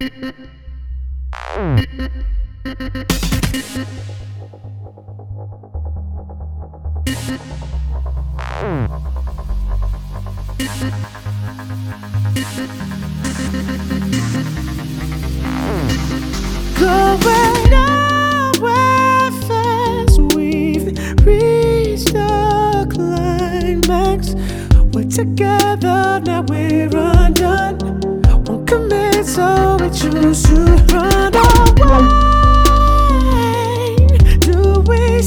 Going nowhere fast, we've reached the climax. We're together, now we're undone. Won't commit, so we choose to run away. Do we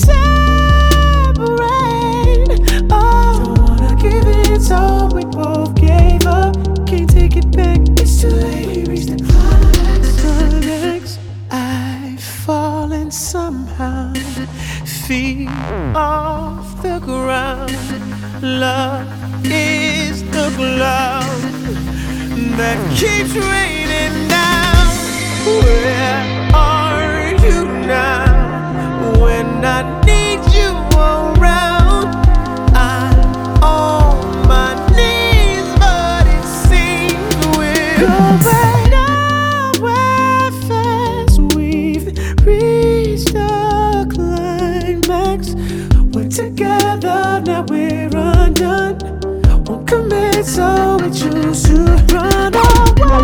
separate? Oh, don't wanna give in, so we both gave up. Can't take it back, it's too late, we reached the climax. I've fallen somehow, feet off the ground. Love is the cloud that keeps raining down. Where are you now? When I need you around, I'm on my knees, but it seems we're going nowhere fast. We've reached the climax. We're together, now we're undone. Won't commit, so we choose to run away.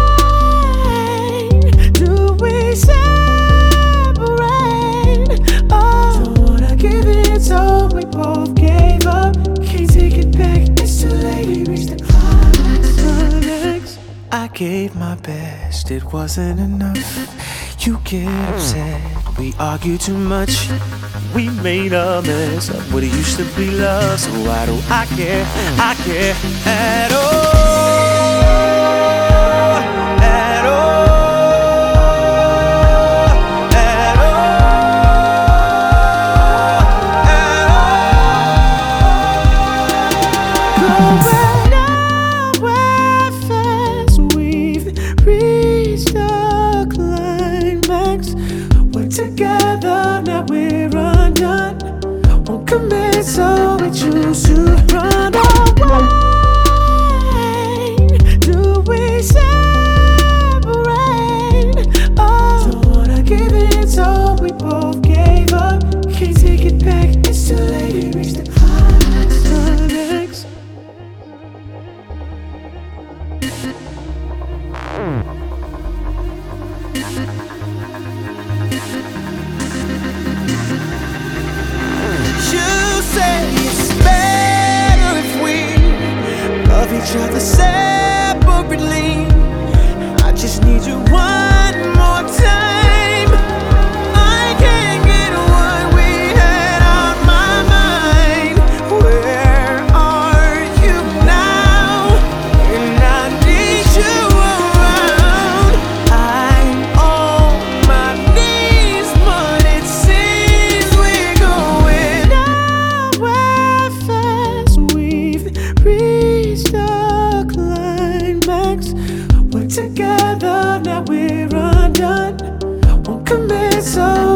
Do we separate? Oh, don't wanna give in, so we both gave up. Can't take it back, it's too late, we reached the climax. I gave my best, it wasn't enough. You get upset, we argue too much. We made a mess of what it used to be love. So why do I care? I care at all. At all. At all. Going nowhere fast, we've reached the climax. We're together, now we're undone. Won't commit, so we choose to run away. Do we separate? Oh, don't wanna give in, so we both gave up. Can't take it back, it's too late, we reached the climax. You say it's better if we love each other separately. I just need you one more time. I can't get what we had on my mind. Where are you now? And I need you around. I'm on my knees, but it seems we're going nowhere fast. We've reached the climax. We're together, now we're undone. Won't commit, so